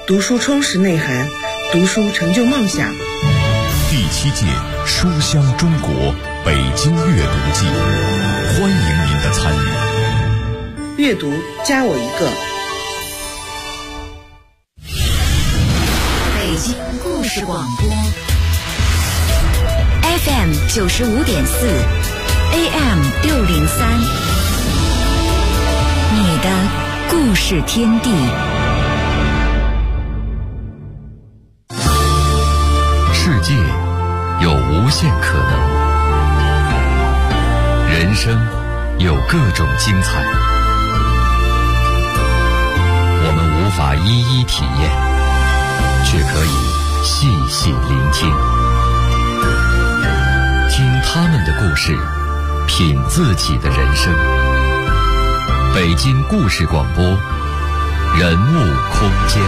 读书充实内涵，读书成就梦想。 第7届书香中国北京阅读季，欢迎您的参与。 阅读加我一个。 北京故事广播 FM 95.4 AM 603，你的故事天地。 世界有无限可能，人生有各种精彩，我们无法一一体验，却可以细细聆听，听他们的故事，品自己的人生。北京故事广播，人物空间。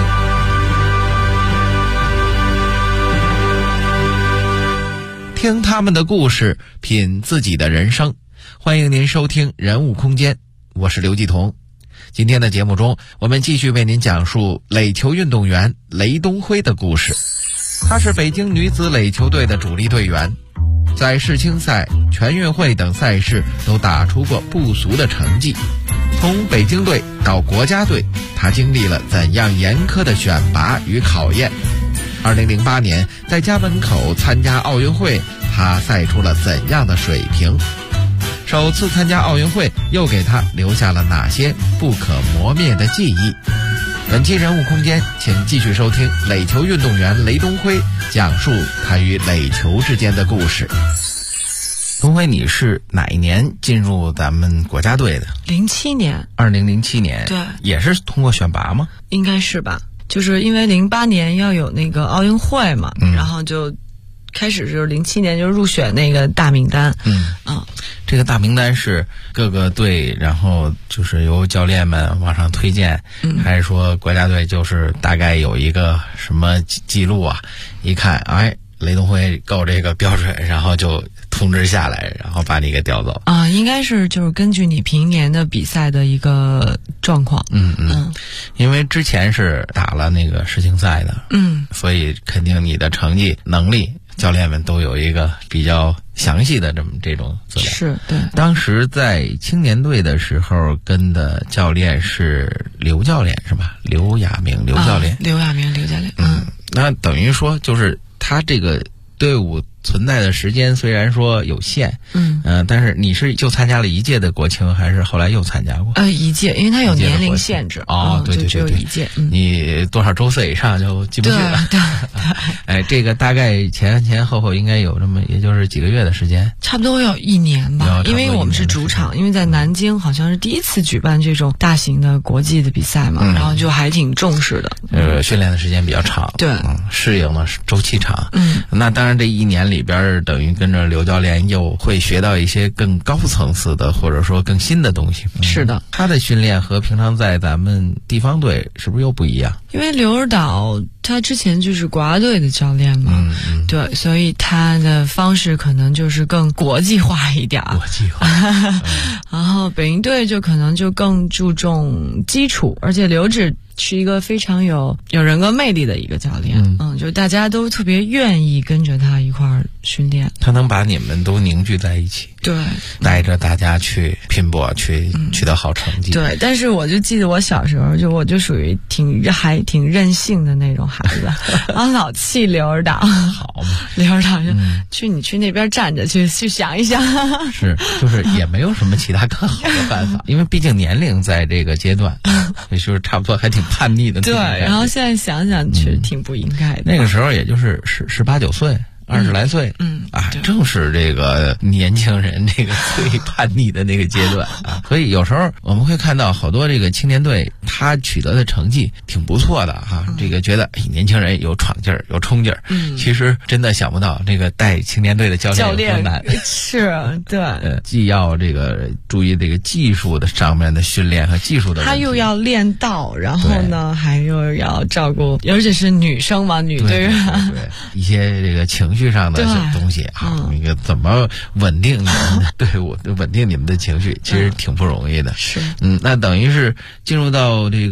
听他们的故事，品自己的人生。欢迎您收听人物空间，我是刘继彤。今天的节目中，我们继续为您讲述垒球运动员雷东辉的故事。他是北京女子垒球队的主力队员，在世青赛、全运会等赛事都打出过不俗的成绩。从北京队到国家队，他经历了怎样严苛的选拔与考验？2008年在家门口参加奥运会，他赛出了怎样的水平？首次参加奥运会又给他留下了哪些不可磨灭的记忆？本期人物空间，请继续收听垒球运动员雷东辉讲述他与垒球之间的故事。东辉，你是哪一年进入咱们国家队的 ？07年。 2007年。 对。 也是通过选拔吗？ 应该是吧。就是因为08年要有那个奥运会嘛，然后就开始就是07年就入选那个大名单。 这个大名单是各个队，然后就是由教练们往上推荐，还是说国家队就是大概有一个什么记录啊？一看，哎，雷东辉够这个标准，然后就通知下来，然后把你给调走。 应该是就是根据你平年的比赛的一个状况。 因为之前是打了那个世青赛的，所以肯定你的成绩、能力，教练们都有一个比较详细的这种资料。 是，对。 当时在青年队的时候，跟的教练是刘教练是吧？刘亚明，刘教练。 刘亚明，刘教练。 那等于说就是他这个队伍存在的时间虽然说有限，但是你是就参加了一届的国青，还是后来又参加过？ 一届，因为它有年龄限制。 对， 就只有一届。 你多少周岁以上就进不去了。 对。 哎，这个大概前后应该有这么也就是几个月的时间， 差不多要1年吧。因为我们是主场，因为在南京好像是第一次举办这种大型的国际的比赛嘛，然后就还挺重视的。 训练的时间比较长， 对， 适应的周期长。那当然这1年里边等于跟着刘教练又会学到一些更高层次的或者说更新的东西。 是的， 他的训练和平常在咱们地方队是不是又不一样？ 因为刘尔岛他之前就是国家队的教练嘛，对，所以他的方式可能就是更国际化一点。 国际化。 然后北京队就可能就更注重基础，而且刘指是一个非常有人格魅力的一个教练。就大家都特别愿意跟着他一块儿训练。 他能把你们都凝聚在一起， 对，带着大家去拼搏，去取得好成绩。 对，但是我就记得我小时候，我就属于还挺任性的那种孩子，然后老气刘尔岛。 好嘛， 刘尔岛就你去那边站着去想一想。 是，就是也没有什么其他更好的办法，因为毕竟年龄在这个阶段，也就是差不多还挺叛逆的。 对，然后现在想想确实挺不应该的。 那个时候也就是18、19岁。20来岁，正是这个年轻人这个最叛逆的那个阶段啊。所以有时候我们会看到好多这个青年队他取得的成绩挺不错的哈，这个觉得年轻人有闯劲儿有冲劲儿，其实真的想不到这个带青年队的教练有多难。 是，对， 既要这个注意这个技术的上面的训练和技术的问题， 他又要练道，然后呢还又要照顾，而且是女生嘛，女队员， 对一些这个情绪上的东西啊，那个怎么稳定你们的队伍，稳定你们的情绪，其实挺不容易的。 是， 那等于是进入到这个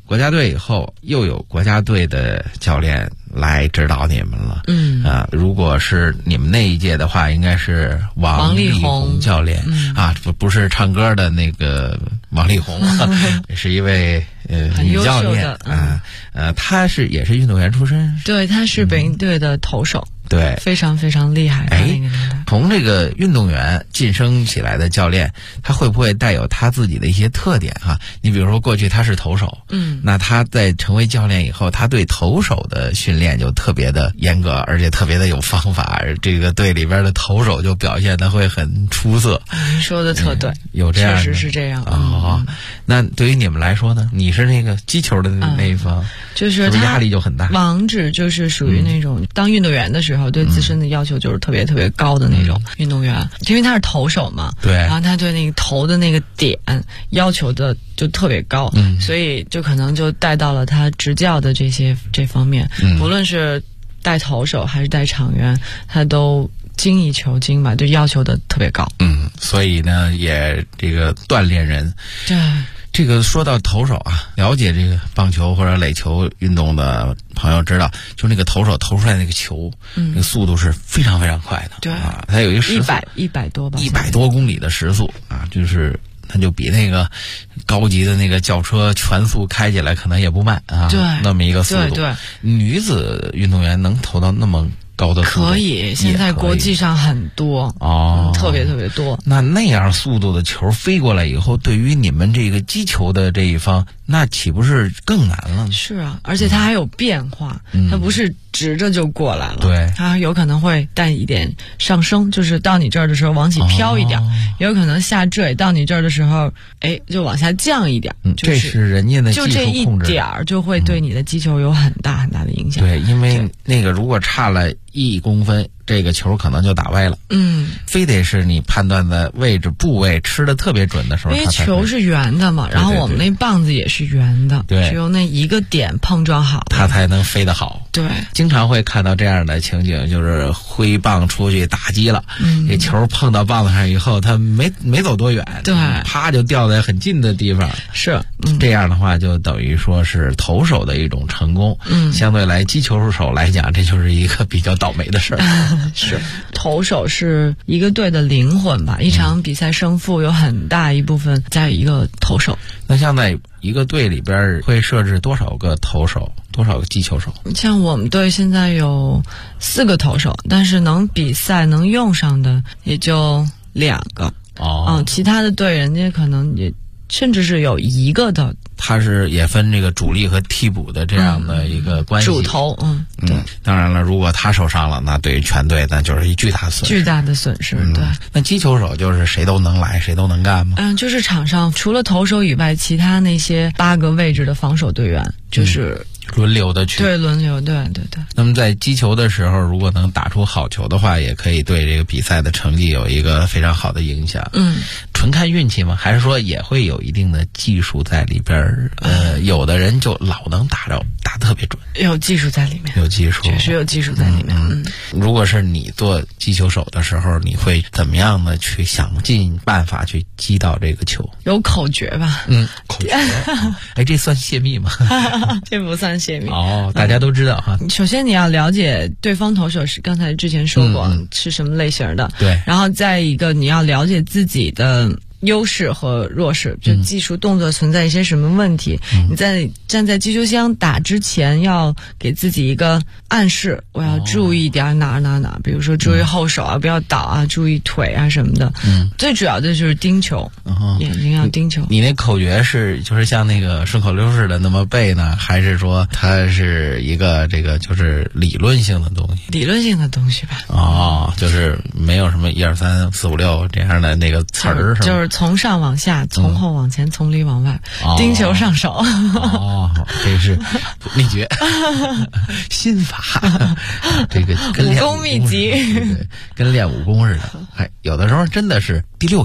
国家队以后，又有国家队的教练来指导你们了。如果是你们那一届的话，应该是王力宏教练不是唱歌的那个王力宏，是一位女教练他也是运动员出身。 对，他是北京队的投手。 对， 非常非常厉害。 从这个运动员晋升起来的教练，他会不会带有他自己的一些特点哈？你比如说过去他是投手，那他在成为教练以后，他对投手的训练就特别的严格，而且特别的有方法。这个队里边的投手就表现得会很出色。 您说的特对， 有这样的， 确实是这样。 那对于你们来说呢？你是那个击球的那一方， 就是不是压力就很大？ 王指就是属于那种当运动员的时候，对自身的要求就是特别特别高的那种运动员，因为他是投手嘛， 对， 然后他对那个投的那个点要求的就特别高，所以就可能就带到了他执教的这方面，无论是带投手还是带场员，他都精益求精嘛，就要求的特别高。 所以呢，也这个锻炼人。 对。 这个说到投手啊，了解这个棒球或者垒球运动的朋友知道，就那个投手投出来那个球，那个速度是非常非常快的。 对它有一个时速 100多吧 ，100多公里的时速就是它就比那个高级的那个轿车全速开起来可能也不慢对， 那么一个速度。 对， 女子运动员能投到那么高的速度？ 可以，现在国际上很多特别特别多。 那样速度的球飞过来以后，对于你们这个击球的这一方，那岂不是更难了呢？是啊，而且它还有变化，它不是直着就过来了， 对， 它有可能会带一点上升，就是到你这儿的时候往起飘一点，也有可能下坠，到你这儿的时候，就往下降一点。 这是人家的技术控制， 就这一点就会对你的击球有很大很大的影响。 对，因为那个如果差了1公分，这个球可能就打歪了。非得是你判断的位置部位吃的特别准的时候， 因为球是圆的嘛，然后我们那棒子也是圆的， 对， 只有那一个点碰撞好， 它才能飞得好。 对， 经常会看到这样的情景，就是挥棒出去打击了，这球碰到棒子上以后，它没走多远， 对， 啪就掉在很近的地方。 是， 这样的话就等于说是投手的一种成功。相对来击球手来讲，这就是一个比较倒霉的事儿。 是，投手是一个队的灵魂吧？一场比赛胜负有很大一部分在一个投手。 那像在一个队里边会设置多少个投手，多少个击球手？像我们队现在有4个投手，但是能比赛能用上的也就2个。其他的队人家可能也甚至是有1个的。 他是也分这个主力和替补的这样的一个关系。 主投，对。 当然了，如果他受伤了，那对于全队那就是一巨大损失。 巨大的损失，对。 那击球手就是谁都能来，谁都能干吗？ 就是场上除了投手以外，其他那些8个位置的防守队员就是轮流的去。 对，轮流，对。 那么在击球的时候，如果能打出好球的话，也可以对这个比赛的成绩有一个非常好的影响。纯看运气吗？还是说也会有一定的技术在里边？有的人就老能打特别准， 有技术在里面， 有技术， 确实有技术在里面。 如果是你做击球手的时候，你会怎么样的去想尽办法去击到这个球？ 有口诀吧？ 口诀。这算泄密吗？ 这不算泄密。 大家都知道哈。 首先你要了解对方投手是刚才之前说过是什么类型的， 对。 然后再一个你要了解自己的优势和弱势，就技术动作存在一些什么问题，你在站在击球箱打之前要给自己一个暗示，我要注意点哪，比如说注意后手啊，不要倒啊，注意腿啊什么的。最主要的就是盯球，眼睛要盯球。 你那口诀是就是像那个顺口溜似的那么背呢，还是说它是一个这个就是理论性的东西？ 理论性的东西吧。 就是没有什么1、2、3、4、5、6这样的那个词儿， 就是从上往下，从后往前，从里往外，盯球上手。 这是秘诀心法，这个跟练武功秘籍， 跟练武功似的。有的时候真的是第六感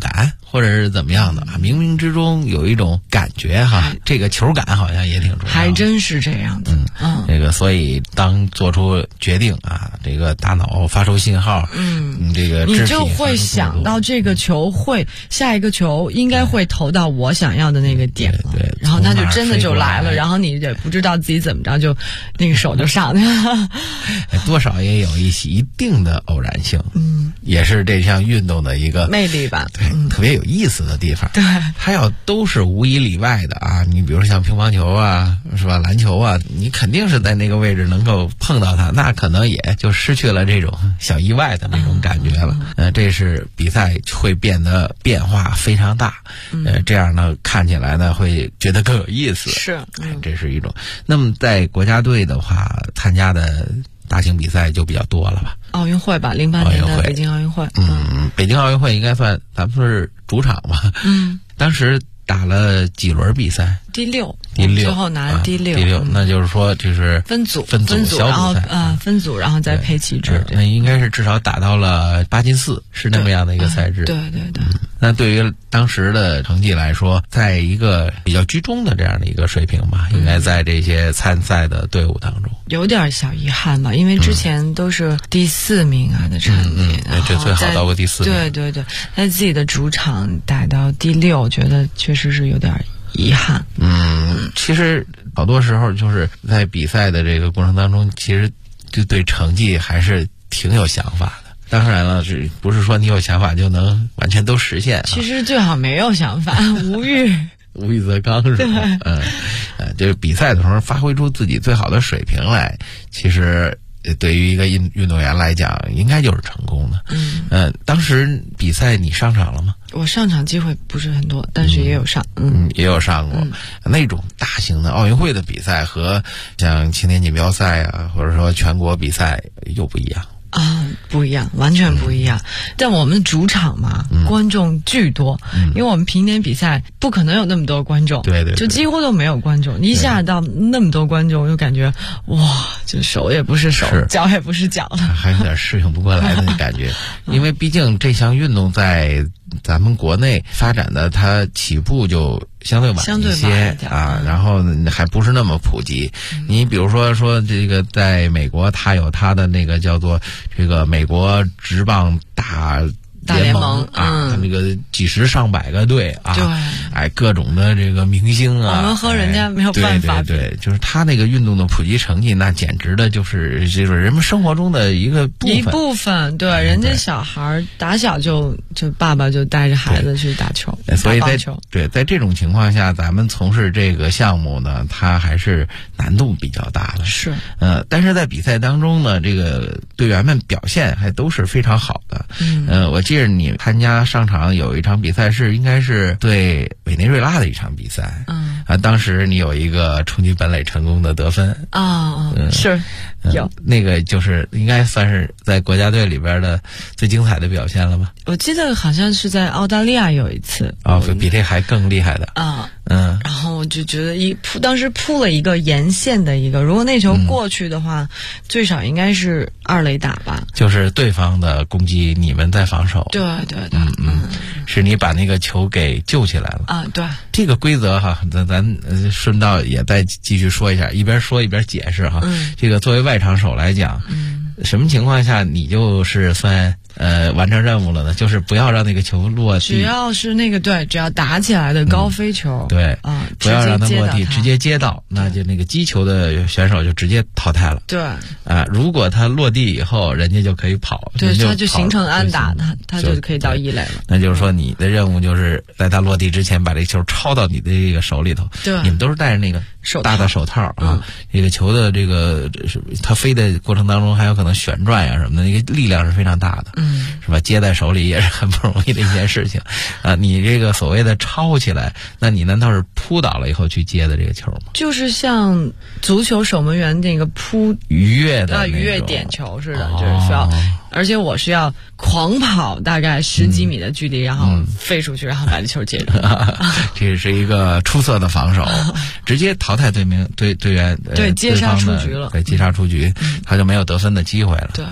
或者是怎么样的啊，冥冥之中有一种感觉哈，这个球感好像也挺重要的， 还真是这样子。 这个所以当做出决定啊，这个大脑发出信号，这个你就会想到这个球下一个球应该会投到我想要的那个点， 对， 然后他就真的就来了，然后你也不知道自己怎么着就那个手就上去了， 多少也有一定的偶然性，也是这项运动的一个魅力吧， 对，特别有意思的地方。 对， 它要都是无一例外的啊，你比如说像乒乓球啊，是吧，篮球啊，你肯定是在那个位置能够碰到它，那可能也就失去了这种小意外的那种感觉了。这是比赛会变得变化非常大，这样呢看起来呢会觉得更有意思。 是， 这是一种。那么在国家队的话，参加的大型比赛就比较多了吧？ 奥运会吧，08年的北京奥运会。 北京奥运会应该算咱们说是主场吧？当时打了几轮比赛？ 第六， 最后拿了第六。 第六，那就是说就是分组小组赛， 分组，然后再配旗帜。 那应该是至少打到了8进4，是那么样的一个赛制。 对。 那对于当时的成绩来说，在一个比较居中的这样的一个水平吧，应该在这些参赛的队伍当中， 有点小遗憾吧，因为之前都是第4名啊的成绩， 这最好到过第4名。 对，在自己的主场打到第6，觉得确实是有点遗憾。 其实好多时候就是在比赛的这个过程当中，其实就对成绩还是挺有想法的。当然了，是不是说你有想法就能完全都实现？ 其实最好没有想法，无欲则刚，是吧？就是比赛的时候发挥出自己最好的水平来，其实对于一个运动员来讲，应该就是成功的。当时比赛你上场了吗？ 我上场机会不是很多，但是也有上。 也有上过。那种大型的奥运会的比赛和像青年锦标赛啊，或者说全国比赛又不一样。 不一样，完全不一样。但我们主场嘛，观众巨多，因为我们平年比赛不可能有那么多观众， 对， 就几乎都没有观众。一下到那么多观众，我就感觉哇，这手也不是手，脚也不是脚了， 还有点适应不过来的感觉。因为毕竟这项运动在咱们国内发展的，它起步就相对晚一些啊，然后还不是那么普及。你比如说这个在美国，它有它的那个叫做这个美国职棒大联盟啊，它那个几十上百个队啊，对，各种的这个明星啊， 我们和人家没有办法。 对，就是他那个运动的普及成绩，那简直的就是人们生活中的一部分。对，人家小孩打小就爸爸就带着孩子去打球， 所以在这种情况下，咱们从事这个项目呢，它还是难度比较大的。 是， 但是在比赛当中呢，这个队员们表现还都是非常好的。我记得你参加上场有一场比赛应该是对委内瑞拉的一场比赛。当时你有一个冲击本垒成功的得分。 是。有那个就是应该算是在国家队里边的最精彩的表现了吧？ 我记得好像是在澳大利亚有一次比这还更厉害的然后我就觉得当时扑了一个沿线的一个，如果那球过去的话，最少应该是2垒打吧。 就是对方的攻击，你们在防守。 对， 是你把那个球给救起来了对， 这个规则哈，咱顺道也再继续说一下，一边说一边解释哈。这个作为外场手来讲，什么情况下你就是算完成任务了呢？就是不要让那个球落地， 只要是那个只要打起来的高飞球， 不要让它落地，直接接到，那就那个击球的选手就直接淘汰了。 对如果他落地以后，人家就可以跑， 对，他就形成安打，他就可以到1垒了。 那就是说，你的任务就是在他落地之前把这个球抄到你的这个手里头。 对， 你们都是戴着那个大的手套这个球的这个它飞的过程当中还有可能旋转呀什么的，那个力量是非常大的。是吧？接在手里也是很不容易的一件事情你这个所谓的抄起来，那你难道是扑倒了以后去接的这个球吗？ 就是像足球守门员那个逾越的逾越点球似的，就是需要，而且我是要狂跑大概10几米的距离，然后飞出去，然后把这球接住。 这是一个出色的防守，直接淘汰队员， 对，接杀出局了。 对，接杀出局，他就没有得分的机会了。 对，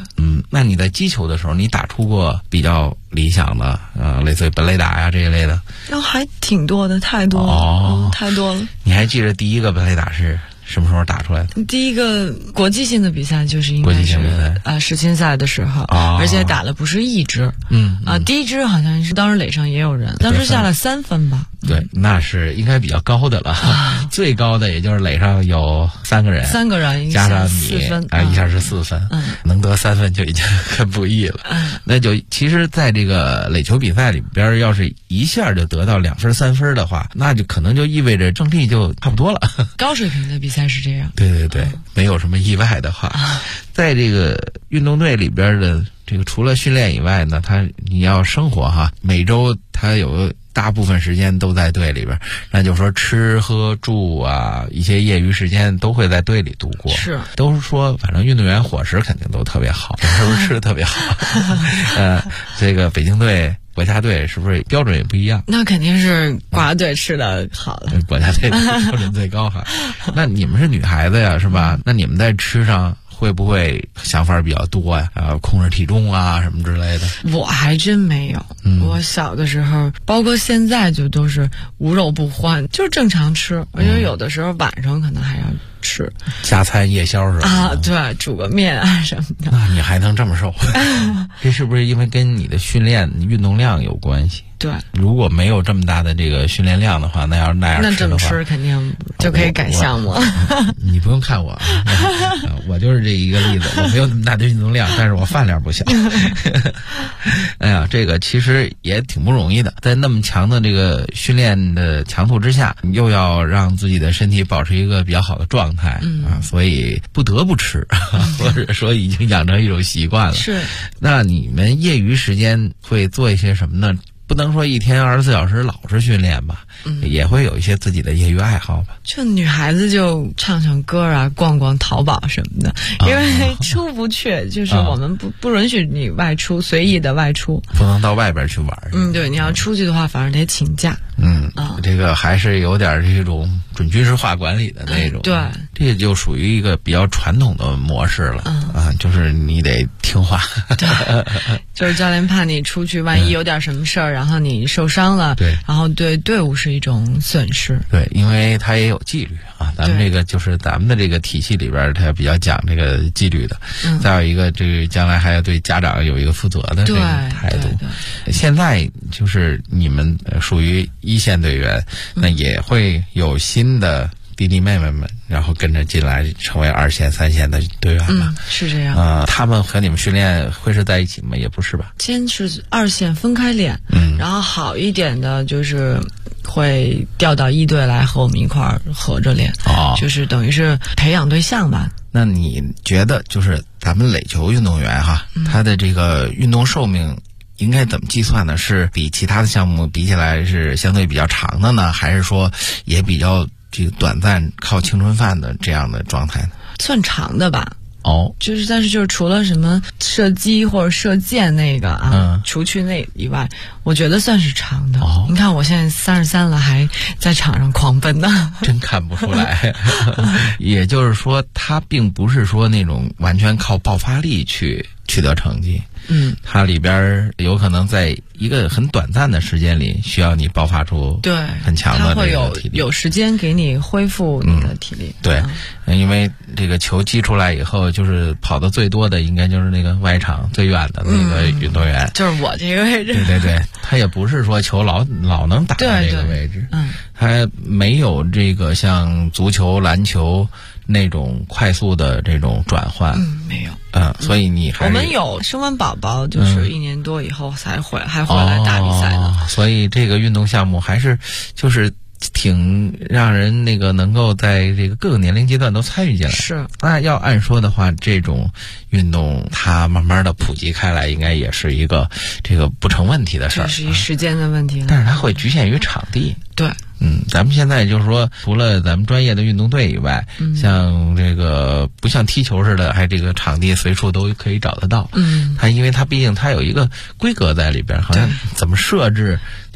那你在击球的时候，你打出过比较理想的类似于本垒打呀这一类的？ 还挺多的，太多了，太多了。 你还记得第一个本垒打是什么时候打出来的？ 第一个国际性的比赛就是应该是世青赛的时候，而且打的不是一支，第一支好像是当时垒上也有人，当时下了3分吧。 对，那是应该比较高的了，最高的也就是垒上有3个人，加上你 4分一下是4分，能得3分就已经很不易了。那就其实在这个垒球比赛里边，要是一下就得到2分3分的话，那就可能就意味着胜利就差不多了。 高水平的比赛是这样。 对，没有什么意外的话，在这个运动队里边的这个除了训练以外呢，你要生活哈，每周他有大部分时间都在队里边，那就说吃喝住啊，一些业余时间都会在队里度过。是，都是说反正运动员伙食肯定都特别好，是不是吃的特别好？这个北京队、国家队是不是标准也不一样？ 那肯定是国家队吃的好了， 国家队的标准最高哈。那你们是女孩子呀，是吧？那你们在吃上会不会想法比较多呀？控制体重啊什么之类的？ 我还真没有。我小的时候，包括现在就都是无肉不欢，就是正常吃。我觉得有的时候晚上可能还要吃加餐夜宵是吧？ 对，煮个面啊什么的。 那你还能这么瘦？这是不是因为跟你的训练运动量有关系？ 对， 如果没有这么大的这个训练量的话，那要是那样吃的话， 那这么吃肯定就可以改项目。 你不用看我，我就是这一个例子，我没有那么大的运动量，但是我饭量不小。哎呀，这个其实也挺不容易的，在那么强的这个训练的强度之下，你又要让自己的身体保持一个比较好的状态所以不得不吃，或者说已经养成一种习惯了。 是， 那你们业余时间会做一些什么呢？不能说一天24小时老是训练吧，也会有一些自己的业余爱好吧。 就女孩子就唱唱歌啊，逛逛淘宝什么的，因为出不去，就是我们不允许你外出，随意的外出， 不能到外边去玩。 对，你要出去的话，反而得请假。 这个还是有点这种准军事化管理的那种。 对， 这就属于一个比较传统的模式了。就是你得听话。 对，就是教练怕你出去，万一有点什么事儿，然后你受伤了， 对， 然后对队伍是一种损失。 对，因为他也有纪律啊，咱们这个就是咱们的这个体系里边，他比较讲这个纪律的。再有一个，这个将来还要对家长有一个负责的这个态度。现在就是你们属于一线队员，那也会有新的弟弟妹妹们，然后跟着进来成为2线、3线的队员嘛？ 是这样。 他们和你们训练会是在一起吗？也不是吧？ 先是2线分开练，然后好一点的就是会调到1队来和我们一块儿合着练，就是等于是培养对象吧。 那你觉得就是咱们垒球运动员哈，他的这个运动寿命应该怎么计算呢？是比其他的项目比起来是相对比较长的呢，还是说也比较这个短暂靠青春饭的这样的状态呢？ 算长的吧。 就是但是就是除了什么射击或者射箭那个除去那以外，我觉得算是长的。你看我现在33了，还在场上狂奔呢， 真看不出来。也就是说，他并不是说那种完全靠爆发力去取得成绩。它里边有可能在一个很短暂的时间里，需要你爆发出很强的这个体力， 有时间给你恢复你的体力。 对，因为这个球击出来以后，就是跑得最多的应该就是那个外场最远的那个运动员， 就是我这个位置。 对，他也不是说球老能打在这个位置，他没有这个像足球、篮球那种快速的这种转换。 没有。 所以你我们有生完宝宝，就是1年多以后还回来打比赛的。 所以这个运动项目还是就是挺让人那个能够在这个各个年龄阶段都参与进来。 是。 那要按说的话，这种运动它慢慢的普及开来，应该也是一个这个不成问题的事儿。 这是一时间的问题了。 但是它会局限于场地。 对。 咱们现在就是说，除了咱们专业的运动队以外，像这个不像踢球似的，还这个场地随处都可以找得到。因为它毕竟它有一个规格在里边，好像怎么设置，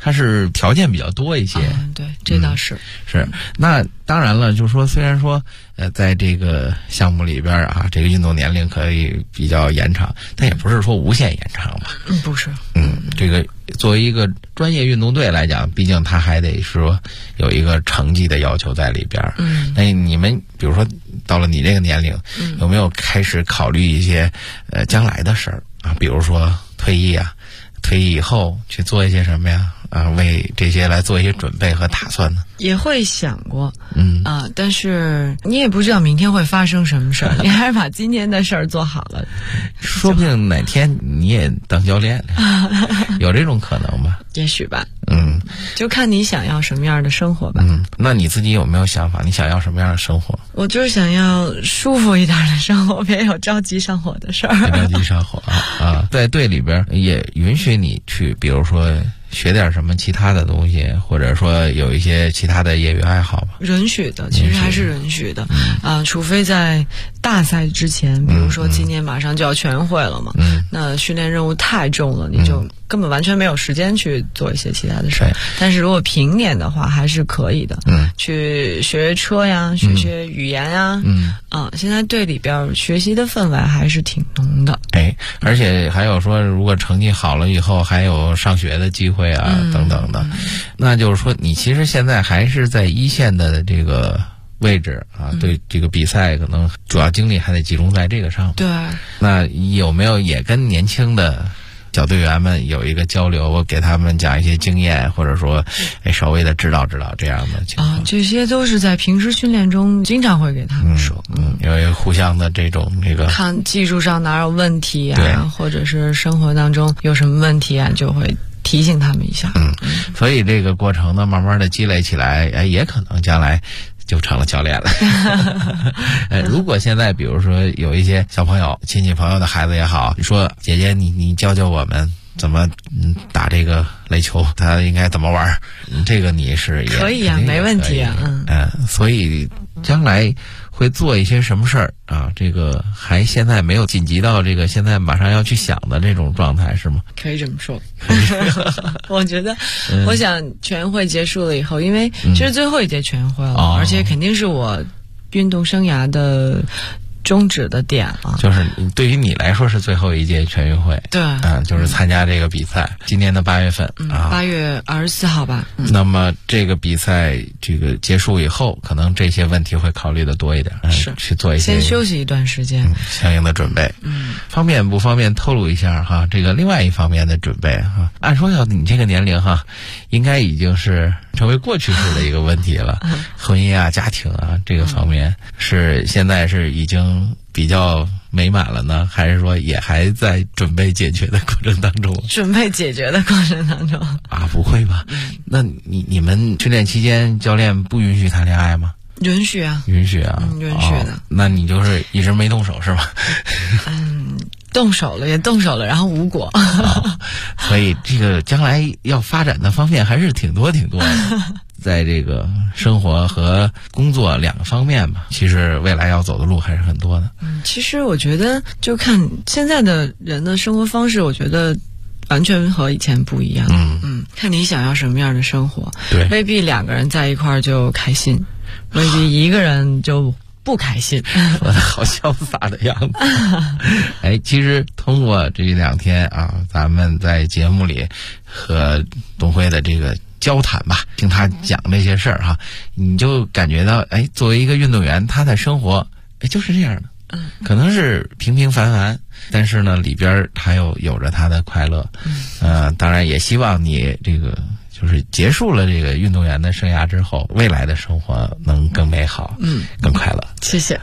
它是条件比较多一些。 对，这倒是。 是，那当然了，就是说，虽然说，在这个项目里边啊，这个运动年龄可以比较延长，但也不是说无限延长吧？ 不是。 这个作为一个专业运动队来讲，毕竟它还得说有一个成绩的要求在里边。那你们比如说到了你这个年龄，有没有开始考虑一些将来的事儿啊？比如说退役啊，退役以后去做一些什么呀？为这些来做一些准备和打算呢？ 也会想过，但是你也不知道明天会发生什么事儿，你还是把今天的事儿做好了。 说不定哪天你也当教练了，有这种可能吧？ 也许吧。就看你想要什么样的生活吧。 那你自己有没有想法？你想要什么样的生活？ 我就是想要舒服一点的生活，别有着急上火的事儿。 别着急上火啊！在队里边也允许你去，比如说学点什么其他的东西，或者说有一些其他的业余爱好吧？ 允许的，其实还是允许的。除非在大赛之前，比如说今年马上就要全运会了嘛，那训练任务太重了，你就根本完全没有时间去做一些其他的事儿。但是如果平年的话，还是可以的。去学车呀，学语言呀。现在队里边学习的氛围还是挺浓的。 而且还有说，如果成绩好了以后，还有上学的机会啊，等等的。那就是说，你其实现在还是在一线的这个位置啊，对这个比赛可能主要精力还得集中在这个上面。 对。那有没有也跟年轻的小队员们有一个交流，我给他们讲一些经验，或者说稍微的指导指导这样的情况？ 这些都是在平时训练中经常会给他们说。 有一个互相的这种看技术上哪有问题啊，或者是生活当中有什么问题啊，就会提醒他们一下。 所以这个过程呢，慢慢的积累起来，也可能将来就成了教练了。如果现在比如说有一些小朋友、亲戚朋友的孩子也好，你说姐姐你教教我们怎么打这个垒球，他应该怎么玩，这个你是也可以啊，没问题啊。 所以将来会做一些什么事儿啊？这个还现在没有紧急到这个现在马上要去想的这种状态是吗？ 可以这么说。我觉得，我想全运会结束了以后，因为这是最后一届全运会了，而且肯定是我运动生涯的终止的点了。 就是对于你来说是最后一届全运会。 对。 就是参加这个比赛，今年的8月份 8月24号吧。 那么这个比赛这个结束以后，可能这些问题会考虑的多一点， 是去做一些先休息一段时间， 相应的准备。方便不方便透露一下哈？这个另外一方面的准备哈，按说要你这个年龄哈，应该已经是成为过去式的一个问题了。婚姻啊、家庭啊这个方面是现在是已经比较美满了呢，还是说也还在准备解决的过程当中？ 准备解决的过程当中啊，不会吧？那你们训练期间教练不允许谈恋爱吗？ 允许啊， 允许啊， 允许的。 那你就是一直没动手是吗？ 动手了也动手了，然后无果。 所以这个将来要发展的方面还是挺多的。在这个生活和工作两个方面吧，其实未来要走的路还是很多的。 其实我觉得就看现在的人的生活方式，我觉得完全和以前不一样。看你想要什么样的生活。 对， 未必两个人在一块儿就开心，未必一个人就不开心。 说的好潇洒的样子。其实通过这2天啊，咱们在节目里和东辉的这个交谈吧，听他讲这些事儿哈，你就感觉到作为一个运动员，他的生活就是这样的。可能是平平凡凡，但是呢里边他又有着他的快乐。当然也希望你这个就是结束了这个运动员的生涯之后，未来的生活能更美好，更快乐。 谢谢。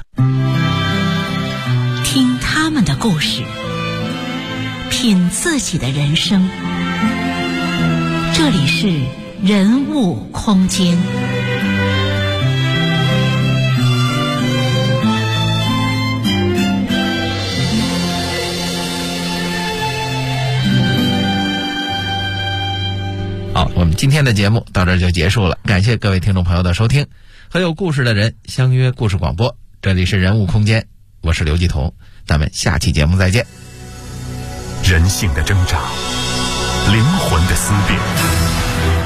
听他们的故事，品自己的人生。这里是人物空间。 好，我们今天的节目到这儿就结束了，感谢各位听众朋友的收听。和有故事的人相约故事广播，这里是人物空间，我是刘继彤，咱们下期节目再见。 人性的挣扎，灵魂的思辨，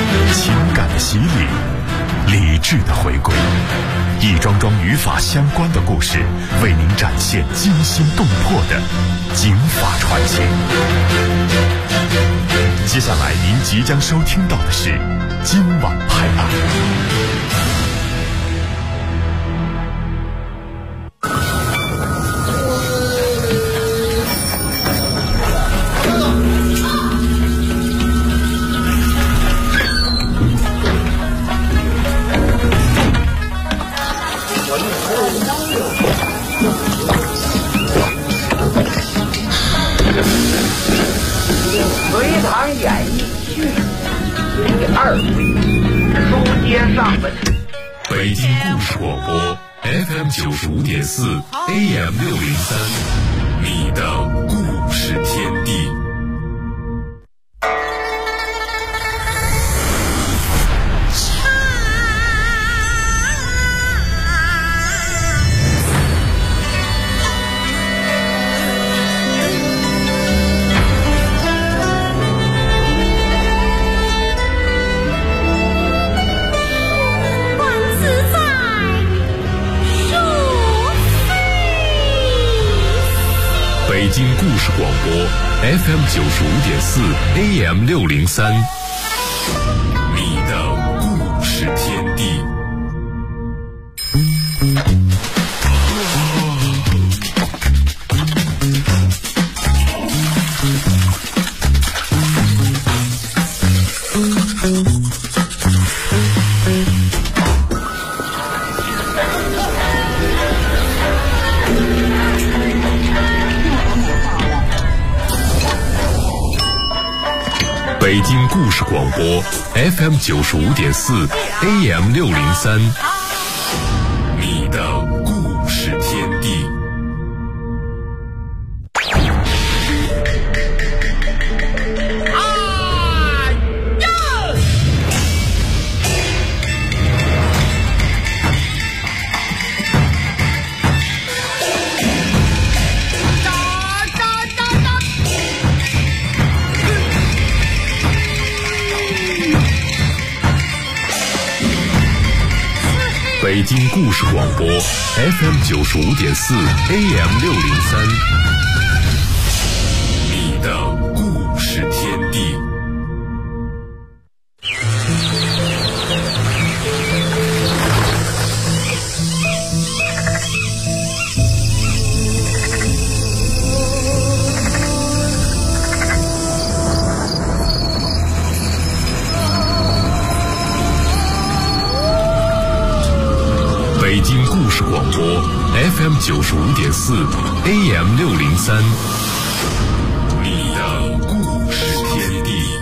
情感的洗礼，理智的回归，一桩桩与法相关的故事，为您展现惊心动魄的警法传奇。接下来您即将收听到的是今晚拍案。 隋唐演义续第2回，书接上文。 北京故事广播 FM 95.4 AM 603，你的故事天地。北京故事广播 FM 95.4 AM 603，你的故事天地。北京故事广播 FM 95.4 AM 603，你的故事天地。北京故事广播 FM 95.4 AM 603，你的故事天地。北京故事广播 FM 95.4 AM 603，你的故事天地。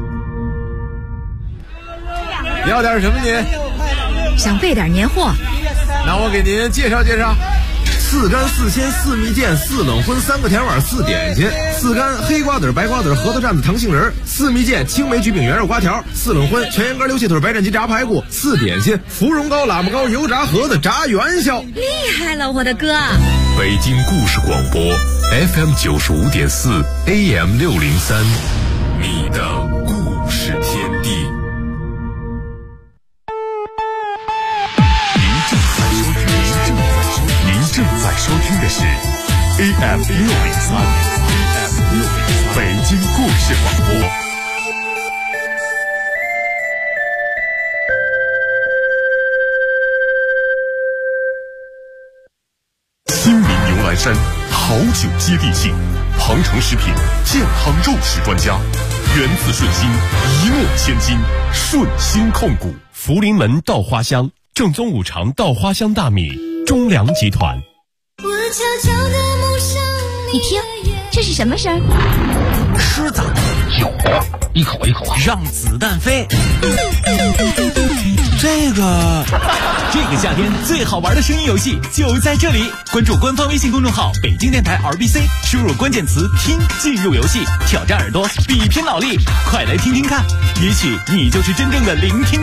要点什么您？ 想备点年货。 那我给您介绍介绍。4干4鲜4蜜饯4冷荤3个甜碗4点心，4干黑瓜子白瓜子核桃蘸子糖杏仁，4蜜饯青梅橘饼圆肉瓜条，4冷荤全羊肝溜气腿白斩鸡炸排骨，4点心芙蓉糕喇嘛糕油炸盒子炸元宵。 厉害了我的哥！ 北京故事广播 FM 95.4 AM 603，你的故事天地。正在收听的是 AM 603，北京故事广播。新民牛栏山好酒接地气，鹏程食品健康肉食专家，源自顺心，一诺千金，顺心控股。福临门稻花香，正宗五常稻花香大米，中粮集团。 你听，这是什么声？ 狮子有一口一口让子弹飞。这个夏天最好玩的声音游戏就在这里，关注官方微信公众号北京电台 RBC， 输入关键词听进入游戏，挑战耳朵比拼脑力，快来听听看，也许你就是真正的聆听